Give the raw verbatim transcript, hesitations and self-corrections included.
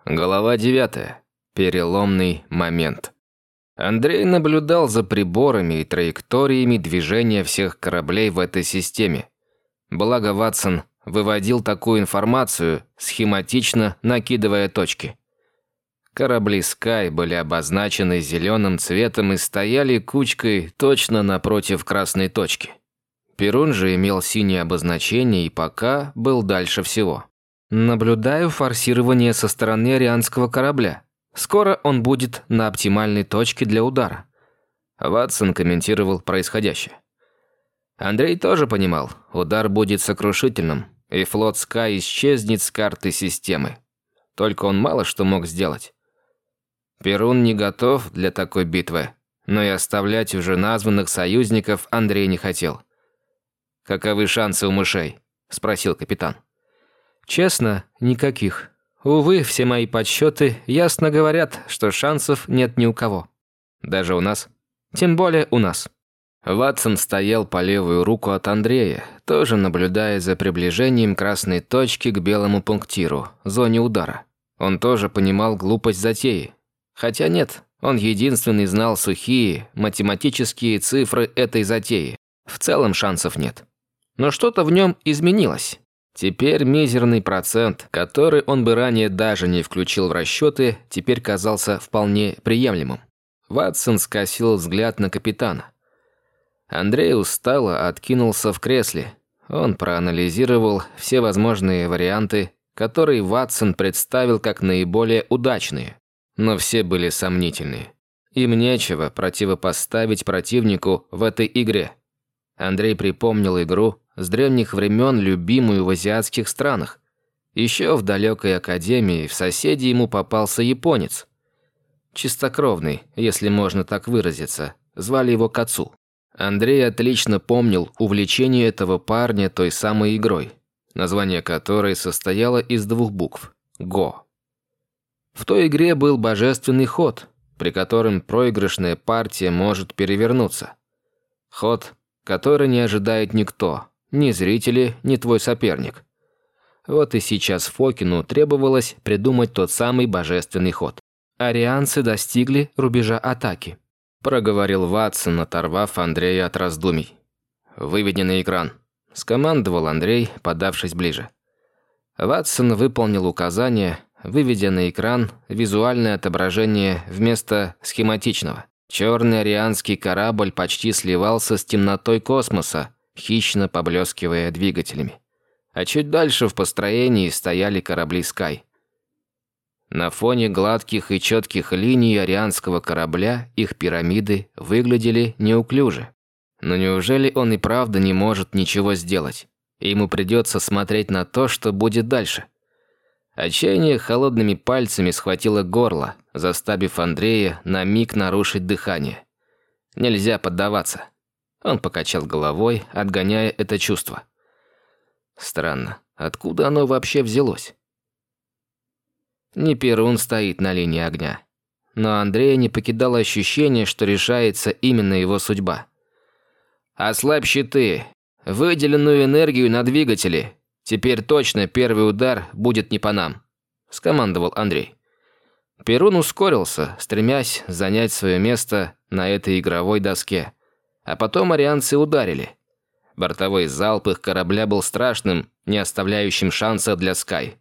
Глава девятая. Переломный момент. Андрей наблюдал за приборами и траекториями движения всех кораблей в этой системе. Благо Ватсон выводил такую информацию, схематично накидывая точки. Корабли Sky были обозначены зеленым цветом и стояли кучкой точно напротив красной точки. Перун же имел синее обозначение и пока был дальше всего. Наблюдаю форсирование со стороны арианского корабля. Скоро он будет на оптимальной точке для удара. Ватсон комментировал происходящее. Андрей тоже понимал, удар будет сокрушительным, и флот Sky исчезнет с карты системы. Только он мало что мог сделать. Перун не готов для такой битвы, но и оставлять уже названных союзников Андрей не хотел. «Каковы шансы у мышей?» – спросил капитан. «Честно, никаких. Увы, все мои подсчеты ясно говорят, что шансов нет ни у кого. Даже у нас. Тем более у нас». Ватсон стоял по левую руку от Андрея, тоже наблюдая за приближением красной точки к белому пунктиру, зоне удара. Он тоже понимал глупость затеи. Хотя нет, он единственный знал сухие, математические цифры этой затеи. В целом шансов нет. Но что-то в нем изменилось. Теперь мизерный процент, который он бы ранее даже не включил в расчеты, теперь казался вполне приемлемым. Ватсон скосил взгляд на капитана. Андрей устало откинулся в кресле. Он проанализировал все возможные варианты, которые Ватсон представил как наиболее удачные. Но все были сомнительные. Им нечего противопоставить противнику в этой игре. Андрей припомнил игру с древних времен, любимую в азиатских странах. Еще в далекой академии в соседи ему попался японец. Чистокровный, если можно так выразиться, звали его Кацу. Андрей отлично помнил увлечение этого парня той самой игрой, название которой состояло из двух букв – «Го». В той игре был божественный ход, при котором проигрышная партия может перевернуться. Ход, который не ожидает никто, ни зрители, ни твой соперник. Вот и сейчас Фокину требовалось придумать тот самый божественный ход. «Арианцы достигли рубежа атаки», – проговорил Ватсон, оторвав Андрея от раздумий. «Выведи на экран», – скомандовал Андрей, подавшись ближе. Ватсон выполнил указание, выведя на экран визуальное отображение вместо схематичного. Черный арианский корабль почти сливался с темнотой космоса, хищно поблескивая двигателями. А чуть дальше в построении стояли корабли Sky. На фоне гладких и четких линий арианского корабля их пирамиды выглядели неуклюже. Но неужели он и правда не может ничего сделать? И ему придется смотреть на то, что будет дальше? Отчаяние холодными пальцами схватило горло, заставив Андрея на миг нарушить дыхание. Нельзя поддаваться. Он покачал головой, отгоняя это чувство. Странно, откуда оно вообще взялось? Не Перун стоит на линии огня. Но Андрея не покидало ощущение, что решается именно его судьба. «Ослабь щиты! Выделенную энергию на двигатели! Теперь точно первый удар будет не по нам», – скомандовал Андрей. Перун ускорился, стремясь занять свое место на этой игровой доске. А потом арианцы ударили. Бортовой залп их корабля был страшным, не оставляющим шанса для Sky.